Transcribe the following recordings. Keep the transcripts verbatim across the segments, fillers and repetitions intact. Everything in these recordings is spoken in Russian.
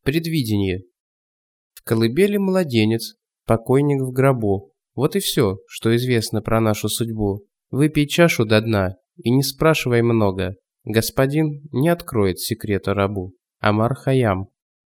Предвидение. В колыбели младенец, покойник в гробу. Вот и все, что известно про нашу судьбу. Выпей чашу до дна и не спрашивай много. Господин не откроет секрета рабу. Омар Хайям.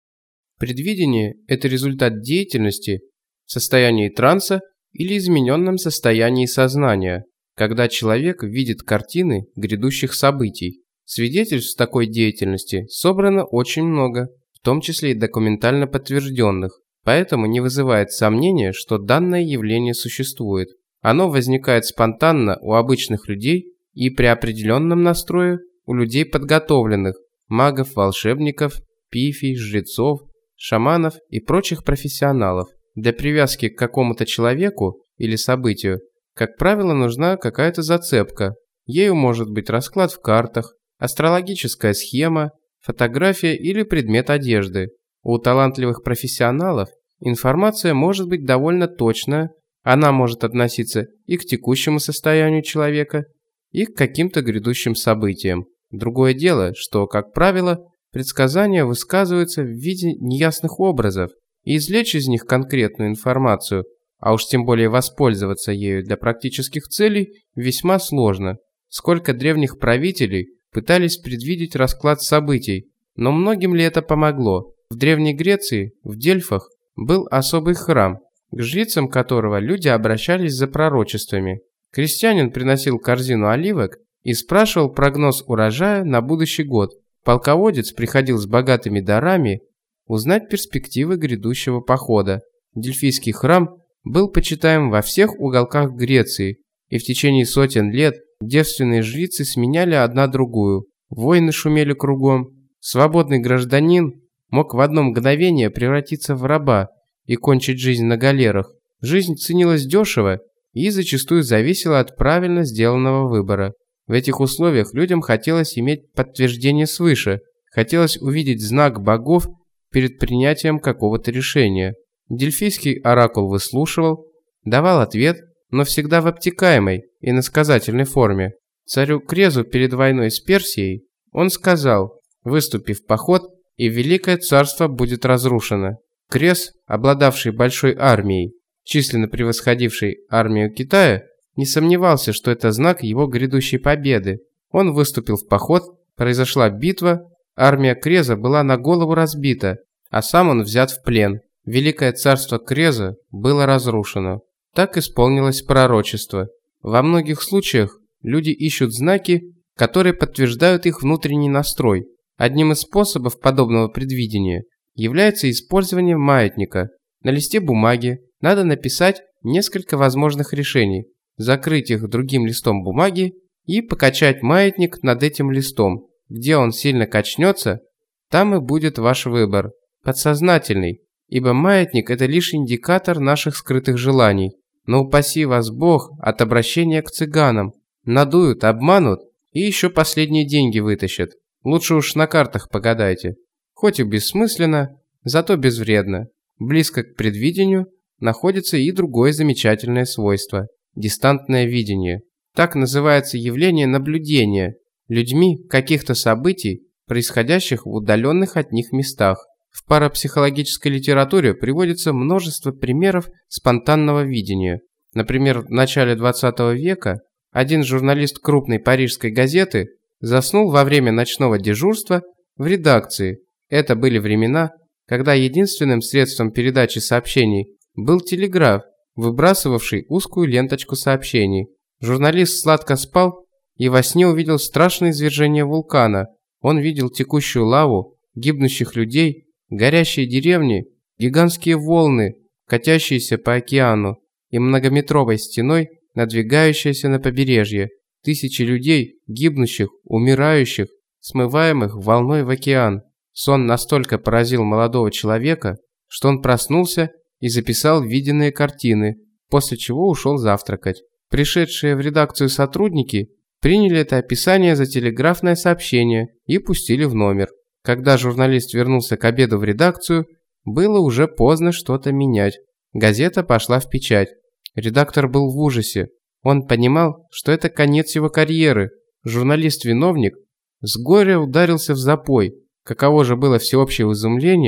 Предвидение – это результат деятельности в состоянии транса или измененном состоянии сознания, когда человек видит картины грядущих событий. Свидетельств такой деятельности собрано очень много, в том числе и документально подтвержденных, поэтому не вызывает сомнения, что данное явление существует. Оно возникает спонтанно у обычных людей и при определенном настрое у людей подготовленных, магов, волшебников, пифий, жрецов, шаманов и прочих профессионалов. Для привязки к какому-то человеку или событию, как правило, нужна какая-то зацепка. Ею может быть расклад в картах, астрологическая схема, фотография или предмет одежды. У талантливых профессионалов информация может быть довольно точная, она может относиться и к текущему состоянию человека, и к каким-то грядущим событиям. Другое дело, что, как правило, предсказания высказываются в виде неясных образов, и извлечь из них конкретную информацию, а уж тем более воспользоваться ею для практических целей, весьма сложно. Сколько древних правителей пытались предвидеть расклад событий, но многим ли это помогло? В Древней Греции, в Дельфах, был особый храм, к жрицам которого люди обращались за пророчествами. Крестьянин приносил корзину оливок и спрашивал прогноз урожая на будущий год. Полководец приходил с богатыми дарами узнать перспективы грядущего похода. Дельфийский храм был почитаем во всех уголках Греции, и в течение сотен лет девственные жрицы сменяли одна другую. Войны шумели кругом. Свободный гражданин мог в одно мгновение превратиться в раба и кончить жизнь на галерах. Жизнь ценилась дешево и зачастую зависела от правильно сделанного выбора. В этих условиях людям хотелось иметь подтверждение свыше, хотелось увидеть знак богов перед принятием какого-то решения. Дельфийский оракул выслушивал, давал ответ, но всегда в обтекаемой и насказательной форме. Царю Крезу перед войной с Персией он сказал: «Выступи в поход, и Великое Царство будет разрушено». Крез, обладавший большой армией, численно превосходивший армию Китая, не сомневался, что это знак его грядущей победы. Он выступил в поход, произошла битва, армия Креза была на голову разбита, а сам он взят в плен. Великое царство Креза было разрушено. Так исполнилось пророчество. Во многих случаях люди ищут знаки, которые подтверждают их внутренний настрой. Одним из способов подобного предвидения является использование маятника. На листе бумаги надо написать несколько возможных решений, закрыть их другим листом бумаги и покачать маятник над этим листом. Где он сильно качнется, там и будет ваш выбор. Подсознательный, ибо маятник – это лишь индикатор наших скрытых желаний. Но упаси вас Бог от обращения к цыганам. Надуют, обманут и еще последние деньги вытащат. Лучше уж на картах погадайте. Хоть и бессмысленно, зато безвредно. Близко к предвидению находится и другое замечательное свойство – дистантное видение. Так называется явление наблюдения людьми каких-то событий, происходящих в удаленных от них местах. В парапсихологической литературе приводится множество примеров спонтанного видения. Например, в начале двадцатого века один журналист крупной парижской газеты заснул во время ночного дежурства в редакции. Это были времена, когда единственным средством передачи сообщений был телеграф, выбрасывавший узкую ленточку сообщений. Журналист сладко спал и во сне увидел страшное извержение вулкана. Он видел текущую лаву, гибнущих людей, горящие деревни, гигантские волны, катящиеся по океану, и многометровой стеной, надвигающиеся на побережье. Тысячи людей, гибнущих, умирающих, смываемых волной в океан. Сон настолько поразил молодого человека, что он проснулся и записал виденные картины, после чего ушел завтракать. Пришедшие в редакцию сотрудники приняли это описание за телеграфное сообщение и пустили в номер. Когда журналист вернулся к обеду в редакцию, было уже поздно что-то менять. Газета пошла в печать. Редактор был в ужасе. Он понимал, что это конец его карьеры. Журналист-виновник с горя ударился в запой. Каково же было всеобщее изумление,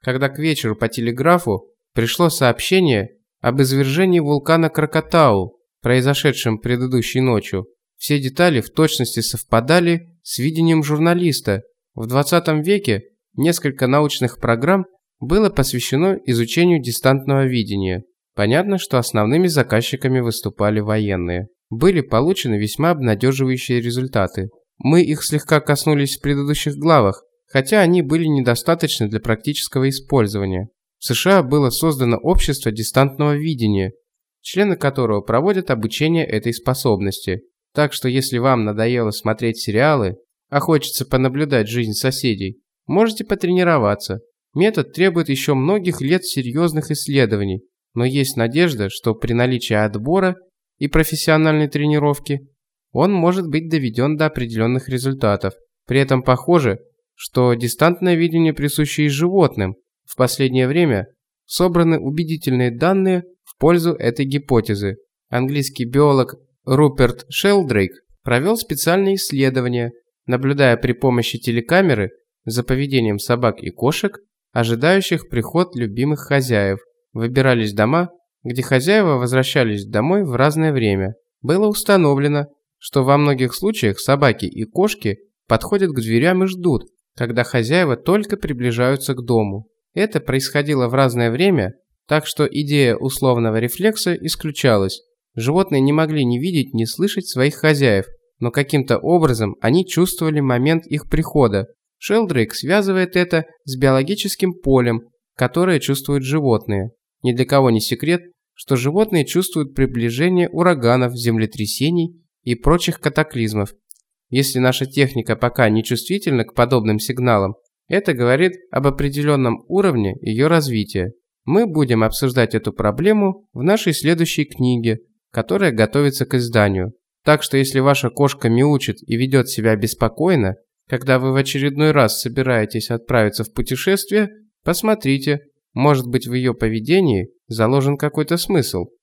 когда к вечеру по телеграфу пришло сообщение об извержении вулкана Кракатау, произошедшем предыдущей ночью. Все детали в точности совпадали с видением журналиста. В двадцатом веке несколько научных программ было посвящено изучению дистантного видения. Понятно, что основными заказчиками выступали военные. Были получены весьма обнадеживающие результаты. Мы их слегка коснулись в предыдущих главах, хотя они были недостаточны для практического использования. В США было создано общество дистантного видения, члены которого проводят обучение этой способности. Так что если вам надоело смотреть сериалы, а хочется понаблюдать жизнь соседей, можете потренироваться. Метод требует еще многих лет серьезных исследований, но есть надежда, что при наличии отбора и профессиональной тренировки он может быть доведен до определенных результатов. При этом похоже, что дистантное видение присуще и животным. В последнее время собраны убедительные данные в пользу этой гипотезы. Английский биолог Руперт Шелдрейк провел специальные исследования, наблюдая при помощи телекамеры за поведением собак и кошек, ожидающих приход любимых хозяев. Выбирались дома, где хозяева возвращались домой в разное время. Было установлено, что во многих случаях собаки и кошки подходят к дверям и ждут, когда хозяева только приближаются к дому. Это происходило в разное время, так что идея условного рефлекса исключалась. Животные не могли ни видеть, ни слышать своих хозяев, но каким-то образом они чувствовали момент их прихода. Шелдрейк связывает это с биологическим полем, которое чувствуют животные. Ни для кого не секрет, что животные чувствуют приближение ураганов, землетрясений и прочих катаклизмов. Если наша техника пока не чувствительна к подобным сигналам, это говорит об определенном уровне ее развития. Мы будем обсуждать эту проблему в нашей следующей книге, которая готовится к изданию. Так что если ваша кошка мяучит и ведет себя беспокойно, когда вы в очередной раз собираетесь отправиться в путешествие, посмотрите, может быть в ее поведении заложен какой-то смысл.